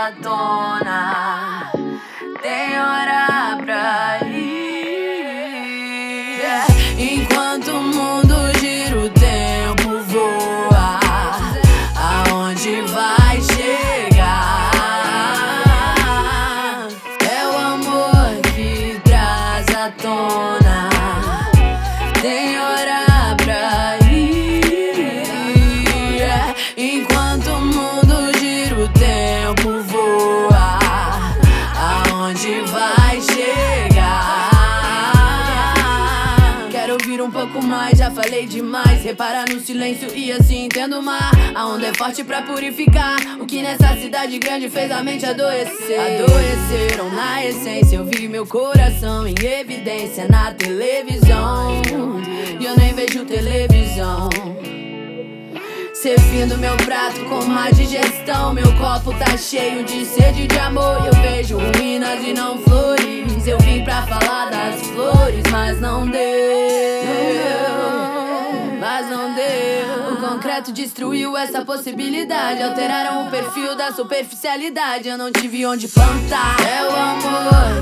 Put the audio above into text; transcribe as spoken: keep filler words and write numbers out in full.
à tona. Tem hora pra ir. Enquanto o mundo gira, o tempo voa. Aonde vai chegar? É o amor que traz à tona. Tem hora pra ir. Enquanto o mundo gira, o tempo voa. Aonde vai chegar? Quero ouvir um pouco mais, já falei demais. Reparar no silêncio e assim entendo o mar. A onda é forte pra purificar o que nessa cidade grande fez a mente adoecer. Adoeceram na essência, eu vi meu coração em evidência na televisão. E eu nem vejo televisão. Servindo meu prato com má digestão. Meu copo tá cheio de sede de amor. Eu vejo ruínas e não flores. Eu vim pra falar das flores, mas não deu. Mas não deu. O concreto destruiu essa possibilidade. Alteraram o perfil da superficialidade. Eu não tive onde plantar. É o amor